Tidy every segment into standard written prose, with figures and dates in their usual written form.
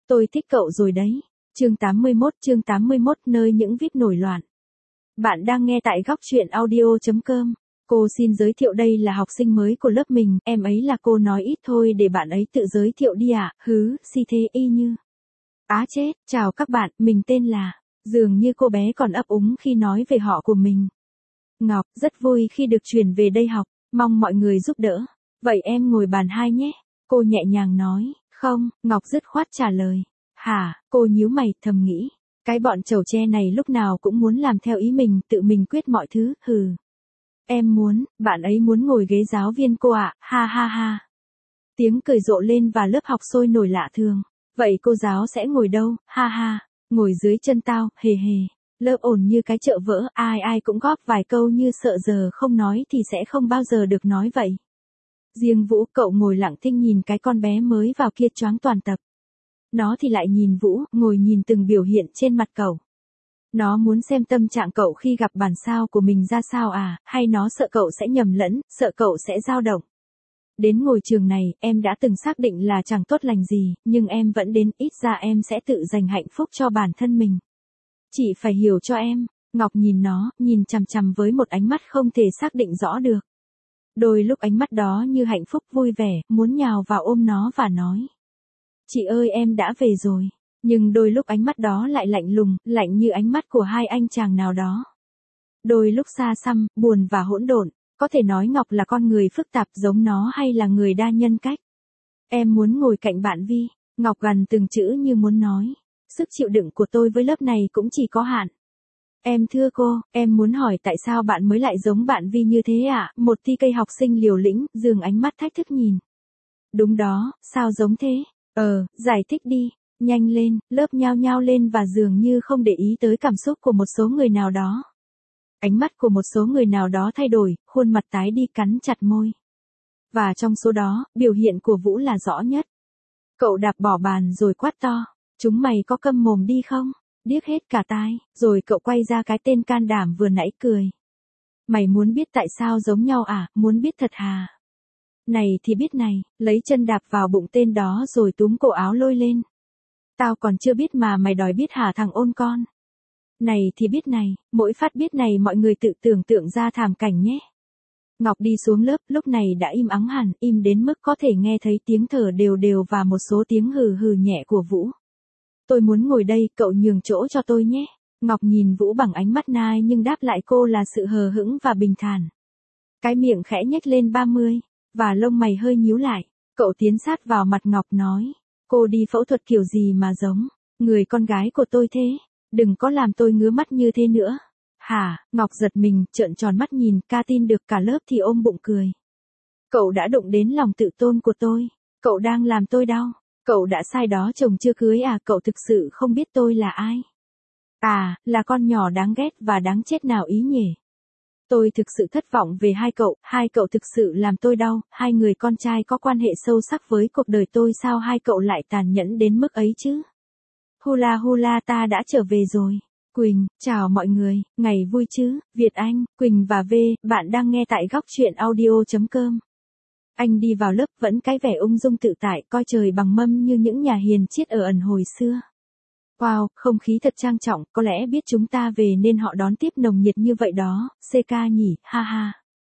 Tôi thích cậu rồi đấy. Chương 81 nơi những VIP nổi loạn. Bạn đang nghe tại góc truyện audio.com. Cô xin giới thiệu đây là học sinh mới của lớp mình, em ấy là cô nói ít thôi để bạn ấy tự giới thiệu đi ạ. Si thế y như. Á chết, chào các bạn, mình tên là. Dường như cô bé còn ấp úng khi nói về họ của mình. Ngọc, rất vui khi được chuyển về đây học, mong mọi người giúp đỡ. Vậy em ngồi bàn 2 nhé. Cô nhẹ nhàng nói. Không, Ngọc dứt khoát trả lời. Hả, cô nhíu mày thầm nghĩ. Cái bọn chầu tre này lúc nào cũng muốn làm theo ý mình, tự mình quyết mọi thứ, Em muốn, bạn ấy muốn ngồi ghế giáo viên cô ạ, ha ha ha. Tiếng cười rộ lên và lớp học sôi nổi lạ thường. Vậy cô giáo sẽ ngồi đâu, ha ha, ngồi dưới chân tao, hề hề. Lớp ồn như cái chợ vỡ, ai ai cũng góp vài câu như sợ giờ không nói thì sẽ không bao giờ được nói vậy. Riêng Vũ, cậu ngồi lặng thinh nhìn cái con bé mới vào kia choáng toàn tập. Nó thì lại nhìn Vũ, ngồi nhìn từng biểu hiện trên mặt cậu. Nó muốn xem tâm trạng cậu khi gặp bản sao của mình ra sao à, hay nó sợ cậu sẽ nhầm lẫn, sợ cậu sẽ dao động. Đến ngôi trường này, em đã từng xác định là chẳng tốt lành gì, nhưng em vẫn đến, ít ra em sẽ tự giành hạnh phúc cho bản thân mình. Chị phải hiểu cho em. Ngọc nhìn nó, nhìn chằm chằm với một ánh mắt không thể xác định rõ được. Đôi lúc ánh mắt đó như hạnh phúc vui vẻ, muốn nhào vào ôm nó và nói. Chị ơi em đã về rồi. Nhưng đôi lúc ánh mắt đó lại lạnh lùng, lạnh như ánh mắt của hai anh chàng nào đó. Đôi lúc xa xăm, buồn và hỗn độn, có thể nói Ngọc là con người phức tạp giống nó hay là người đa nhân cách. Em muốn ngồi cạnh bạn Vi. Ngọc gằn từng chữ như muốn nói. Sức chịu đựng của tôi với lớp này cũng chỉ có hạn. Em thưa cô, em muốn hỏi tại sao bạn mới lại giống bạn Vi như thế ạ? Một thi cây học sinh liều lĩnh, dường ánh mắt thách thức nhìn. Đúng đó, sao giống thế? Giải thích đi. Nhanh lên, lớp nhao nhao lên và dường như không để ý tới cảm xúc của một số người nào đó. Ánh mắt của một số người nào đó thay đổi, khuôn mặt tái đi cắn chặt môi. Và trong số đó, biểu hiện của Vũ là rõ nhất. Cậu đạp bỏ bàn rồi quát to. Chúng mày có câm mồm đi không? Điếc hết cả tai, rồi cậu quay ra cái tên can đảm vừa nãy cười. Mày muốn biết tại sao giống nhau à, muốn biết thật hà? Này thì biết này, lấy chân đạp vào bụng tên đó rồi túm cổ áo lôi lên. Tao còn chưa biết mà mày đòi biết hả thằng ôn con? Này thì biết này, mỗi phát biết này mọi người tự tưởng tượng ra thảm cảnh nhé. Ngọc đi xuống lớp, lúc này đã im ắng hẳn, im đến mức có thể nghe thấy tiếng thở đều đều và một số tiếng hừ hừ nhẹ của Vũ. Tôi muốn ngồi đây, cậu nhường chỗ cho tôi nhé. Ngọc nhìn Vũ bằng ánh mắt nai nhưng đáp lại cô là sự hờ hững và bình thản. Cái miệng khẽ nhếch lên 30, và lông mày hơi nhíu lại. Cậu tiến sát vào mặt Ngọc nói. Cô đi phẫu thuật kiểu gì mà giống người con gái của tôi thế? Đừng có làm tôi ngứa mắt như thế nữa. Hả? Ngọc giật mình, trợn tròn mắt nhìn, ca tin được cả lớp thì ôm bụng cười. Cậu đã đụng đến lòng tự tôn của tôi. Cậu đang làm tôi đau. Cậu đã sai đó chồng chưa cưới à, cậu thực sự không biết tôi là ai? À, là con nhỏ đáng ghét và đáng chết nào ý nhỉ? Tôi thực sự thất vọng về hai cậu thực sự làm tôi đau, hai người con trai có quan hệ sâu sắc với cuộc đời tôi sao hai cậu lại tàn nhẫn đến mức ấy chứ? Hula hula ta đã trở về rồi. Quỳnh, chào mọi người, ngày vui chứ, Việt Anh, Quỳnh và V, bạn đang nghe tại góc truyện audio.com. Anh đi vào lớp vẫn cái vẻ ung dung tự tại, coi trời bằng mâm như những nhà hiền triết ở ẩn hồi xưa. Wow, không khí thật trang trọng, có lẽ biết chúng ta về nên họ đón tiếp nồng nhiệt như vậy đó, CK nhỉ, ha ha.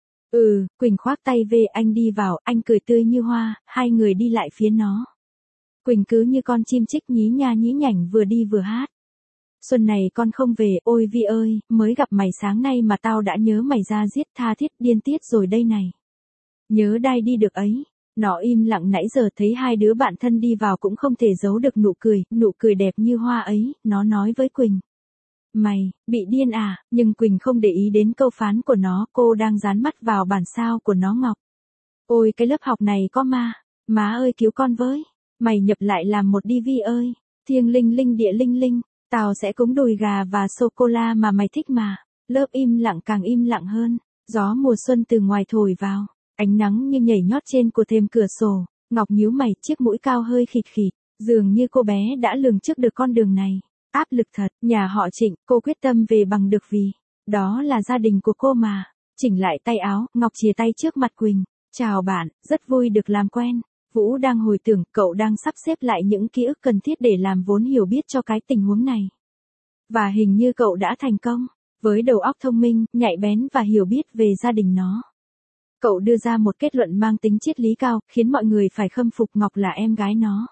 Quỳnh khoác tay về anh đi vào, anh cười tươi như hoa, hai người đi lại phía nó. Quỳnh cứ như con chim chích nhí nha nhí nhảnh vừa đi vừa hát. Xuân này con không về, ôi Vi ơi, mới gặp mày sáng nay mà tao đã nhớ mày ra giết tha thiết điên tiết rồi đây này. Nhớ đai đi được ấy. Nó im lặng nãy giờ thấy hai đứa bạn thân đi vào cũng không thể giấu được nụ cười đẹp như hoa ấy, nó nói với Quỳnh. Mày, bị điên à, nhưng Quỳnh không để ý đến câu phán của nó, cô đang dán mắt vào bản sao của nó Ngọc. Ôi cái lớp học này có ma, má ơi cứu con với, mày nhập lại làm một đi Vi ơi, thiêng linh linh địa linh linh, tao sẽ cúng đùi gà và sô-cô-la mà mày thích mà, lớp im lặng càng im lặng hơn, gió mùa xuân từ ngoài thổi vào. Ánh nắng như nhảy nhót trên của thềm cửa sổ, Ngọc nhíu mày, chiếc mũi cao hơi khịt khịt, dường như cô bé đã lường trước được con đường này. Áp lực thật, nhà họ Trịnh, cô quyết tâm về bằng được vì đó là gia đình của cô mà. Chỉnh lại tay áo, Ngọc chìa tay trước mặt Quỳnh. Chào bạn, rất vui được làm quen. Vũ đang hồi tưởng, cậu đang sắp xếp lại những ký ức cần thiết để làm vốn hiểu biết cho cái tình huống này. Và hình như cậu đã thành công, với đầu óc thông minh, nhạy bén và hiểu biết về gia đình nó. Cậu đưa ra một kết luận mang tính triết lý cao, khiến mọi người phải khâm phục Ngọc là em gái nó.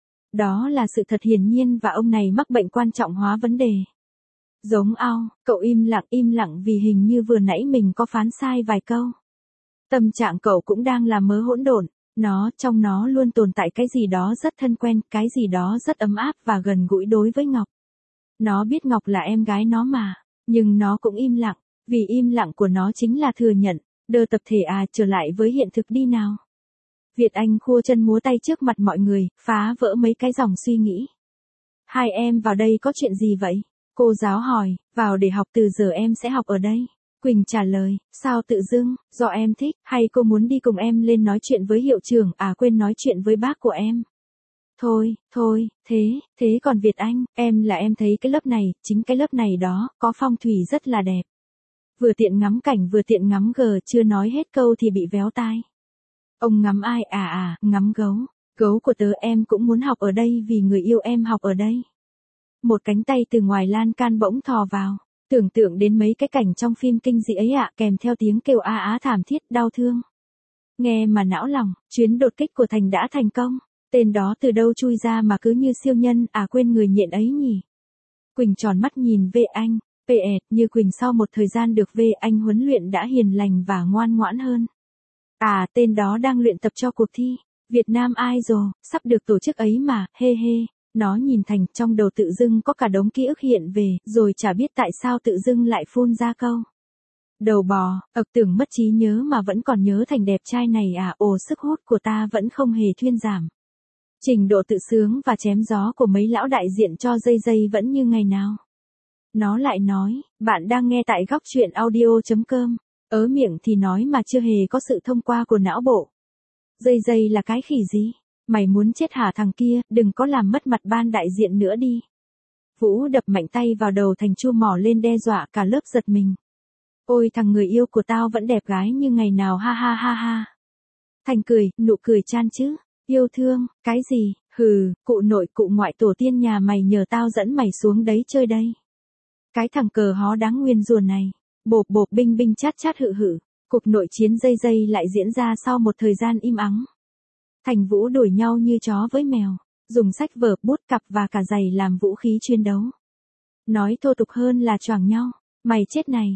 Đó là sự thật hiển nhiên và ông này mắc bệnh quan trọng hóa vấn đề. Giống ao, cậu im lặng vì hình như vừa nãy mình có phán sai vài câu. Tâm trạng cậu cũng đang là mớ hỗn độn, trong nó luôn tồn tại cái gì đó rất thân quen, cái gì đó rất ấm áp và gần gũi đối với Ngọc. Nó biết Ngọc là em gái nó mà, nhưng nó cũng im lặng, vì im lặng của nó chính là thừa nhận, đơ tập thể trở lại với hiện thực đi nào. Việt Anh khua chân múa tay trước mặt mọi người, phá vỡ mấy cái dòng suy nghĩ. Hai em vào đây có chuyện gì vậy? Cô giáo hỏi, vào để học, từ giờ em sẽ học ở đây. Quỳnh trả lời, sao tự dưng, do em thích, hay cô muốn đi cùng em lên nói chuyện với hiệu trưởng, quên nói chuyện với bác của em. Thôi, thế còn Việt Anh, em thấy cái lớp này, chính cái lớp này đó, có phong thủy rất là đẹp. Vừa tiện ngắm cảnh vừa tiện ngắm chưa nói hết câu thì bị véo tai. Ông ngắm ai ngắm gấu. Gấu của tớ em cũng muốn học ở đây vì người yêu em học ở đây. Một cánh tay từ ngoài lan can bỗng thò vào. Tưởng tượng đến mấy cái cảnh trong phim kinh dị ấy kèm theo tiếng kêu thảm thiết, đau thương. Nghe mà não lòng, chuyến đột kích của Thành đã thành công. Tên đó từ đâu chui ra mà cứ như siêu nhân, quên người nhện ấy nhỉ. Quỳnh tròn mắt nhìn về anh, như Quỳnh sau một thời gian được về anh huấn luyện đã hiền lành và ngoan ngoãn hơn. Tên đó đang luyện tập cho cuộc thi Việt Nam Idol, sắp được tổ chức ấy mà, he. Nó nhìn Thành, trong đầu tự dưng có cả đống ký ức hiện về, rồi chả biết tại sao tự dưng lại phun ra câu. Đầu bò, tưởng mất trí nhớ mà vẫn còn nhớ Thành đẹp trai này sức hút của ta vẫn không hề thuyên giảm. Trình độ tự sướng và chém gió của mấy lão đại diện cho dây vẫn như ngày nào. Nó lại nói, bạn đang nghe tại góc truyện audio.com, ớ miệng thì nói mà chưa hề có sự thông qua của não bộ. Dây là cái khỉ gì? Mày muốn chết hả thằng kia, đừng có làm mất mặt ban đại diện nữa đi. Vũ đập mạnh tay vào đầu Thành, chu mỏ lên đe dọa, cả lớp giật mình. Ôi thằng người yêu của tao vẫn đẹp gái như ngày nào, ha. Thành cười, nụ cười chan chứ. Yêu thương, cái gì, cụ nội cụ ngoại tổ tiên nhà mày nhờ tao dẫn mày xuống đấy chơi đây. Cái thằng cờ hó đáng nguyên rùa này, bộp binh chát hự. Cuộc nội chiến dây lại diễn ra sau một thời gian im ắng. Thành Vũ đuổi nhau như chó với mèo, dùng sách vở, bút cặp và cả giày làm vũ khí chiến đấu. Nói thô tục hơn là choảng nhau. Mày chết này,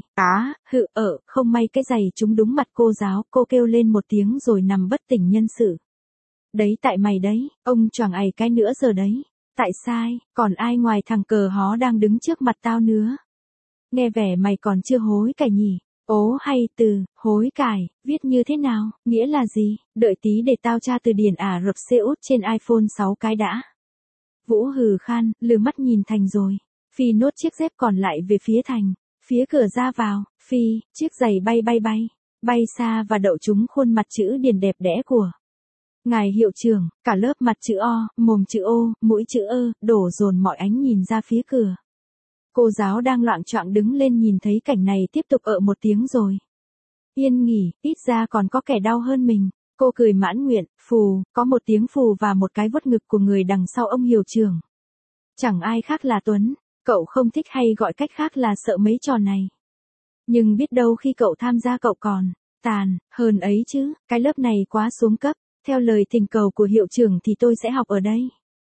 không may cái giày trúng đúng mặt cô giáo, cô kêu lên một tiếng rồi nằm bất tỉnh nhân sự. Đấy tại mày đấy, ông choàng ày cái nữa giờ đấy. Tại sai, còn ai ngoài thằng cờ hó đang đứng trước mặt tao nữa. Nghe vẻ mày còn chưa hối cải nhỉ? Ố hay từ, hối cải, viết như thế nào, nghĩa là gì? Đợi tí để tao tra từ điển Ả Rập Xê Út trên iPhone 6 cái đã. Vũ hừ khan, lừ mắt nhìn Thành rồi. Phi nốt chiếc dép còn lại về phía Thành. Phía cửa ra vào, chiếc giày bay xa và đậu trúng khuôn mặt chữ điền đẹp đẽ của ngài hiệu trưởng. Cả lớp mặt chữ O, mồm chữ O, mũi chữ ơ, đổ dồn mọi ánh nhìn ra phía cửa. Cô giáo đang loạng choạng đứng lên nhìn thấy cảnh này tiếp tục một tiếng rồi. Yên nghỉ, ít ra còn có kẻ đau hơn mình. Cô cười mãn nguyện, có một tiếng phù và một cái vuốt ngực của người đằng sau ông hiệu trưởng. Chẳng ai khác là Tuấn, cậu không thích hay gọi cách khác là sợ mấy trò này. Nhưng biết đâu khi cậu tham gia cậu còn tàn hơn ấy chứ, cái lớp này quá xuống cấp. Theo lời thỉnh cầu của hiệu trưởng thì tôi sẽ học ở đây.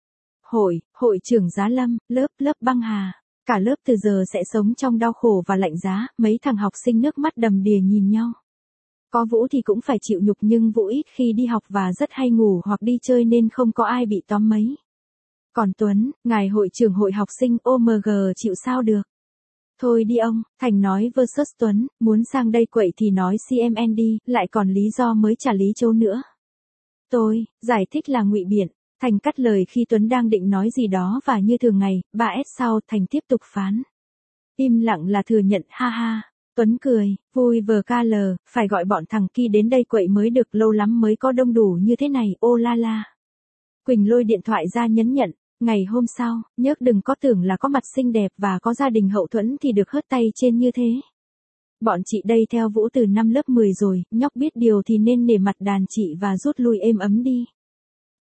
Hội trưởng Giá Lâm, lớp Băng Hà. Cả lớp từ giờ sẽ sống trong đau khổ và lạnh giá, mấy thằng học sinh nước mắt đầm đìa nhìn nhau. Có Vũ thì cũng phải chịu nhục nhưng Vũ ít khi đi học và rất hay ngủ hoặc đi chơi nên không có ai bị tóm mấy. Còn Tuấn, ngài hội trưởng hội học sinh OMG chịu sao được. Thôi đi ông, Thành nói versus Tuấn, muốn sang đây quậy thì nói CMN đi, lại còn lý do mới trả lý châu nữa. Tôi, giải thích là ngụy biện. Thành cắt lời khi Tuấn đang định nói gì đó và như thường ngày, 3S sau Thành tiếp tục phán. Im lặng là thừa nhận, ha. Tuấn cười, vui VKL, phải gọi bọn thằng kia đến đây quậy mới được, lâu lắm mới có đông đủ như thế này, ô la la. Quỳnh lôi điện thoại ra nhấn nhận, ngày hôm sau, nhớt đừng có tưởng là có mặt xinh đẹp và có gia đình hậu thuẫn thì được hớt tay trên như thế. Bọn chị đây theo Vũ từ năm lớp 10 rồi, nhóc biết điều thì nên nể mặt đàn chị và rút lui êm ấm đi.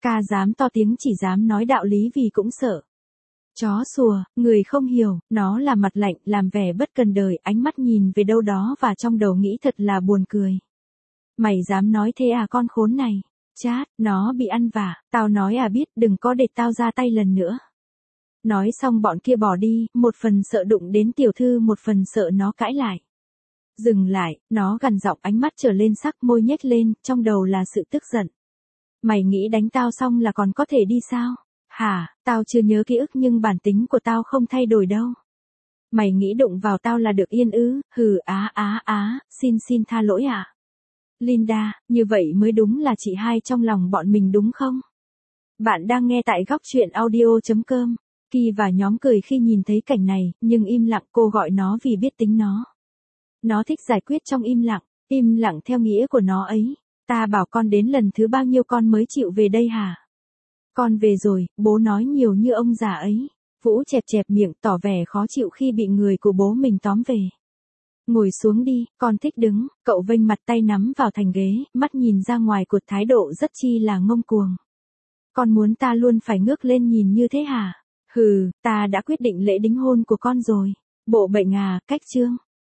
Ca dám to tiếng chỉ dám nói đạo lý vì cũng sợ. Chó sủa, người không hiểu, nó là mặt lạnh, làm vẻ bất cần đời, ánh mắt nhìn về đâu đó và trong đầu nghĩ thật là buồn cười. Mày dám nói thế à con khốn này? Chát, nó bị ăn vạ, tao nói à biết, đừng có để tao ra tay lần nữa. Nói xong bọn kia bỏ đi, một phần sợ đụng đến tiểu thư, một phần sợ nó cãi lại. Dừng lại, nó gằn giọng, ánh mắt trở lên sắc, môi nhếch lên, trong đầu là sự tức giận. Mày nghĩ đánh tao xong là còn có thể đi sao? Hả, tao chưa nhớ ký ức nhưng bản tính của tao không thay đổi đâu. Mày nghĩ đụng vào tao là được yên ư? Hừ, xin tha lỗi ạ. Linda, như vậy mới đúng là chị hai trong lòng bọn mình đúng không? Bạn đang nghe tại góc truyện audio.com. Kỳ và nhóm cười khi nhìn thấy cảnh này, nhưng im lặng, cô gọi nó vì biết tính nó. Nó thích giải quyết trong im lặng theo nghĩa của nó ấy. Ta bảo con đến lần thứ bao nhiêu con mới chịu về đây hả? Con về rồi, bố nói nhiều như ông già ấy. Vũ chẹp chẹp miệng tỏ vẻ khó chịu khi bị người của bố mình tóm về. Ngồi xuống đi, con thích đứng, cậu vênh mặt tay nắm vào thành ghế, mắt nhìn ra ngoài cột thái độ rất chi là ngông cuồng. Con muốn ta luôn phải ngước lên nhìn như thế hả? Hừ, ta đã quyết định lễ đính hôn của con rồi. Bộ bệnh à, cách chương.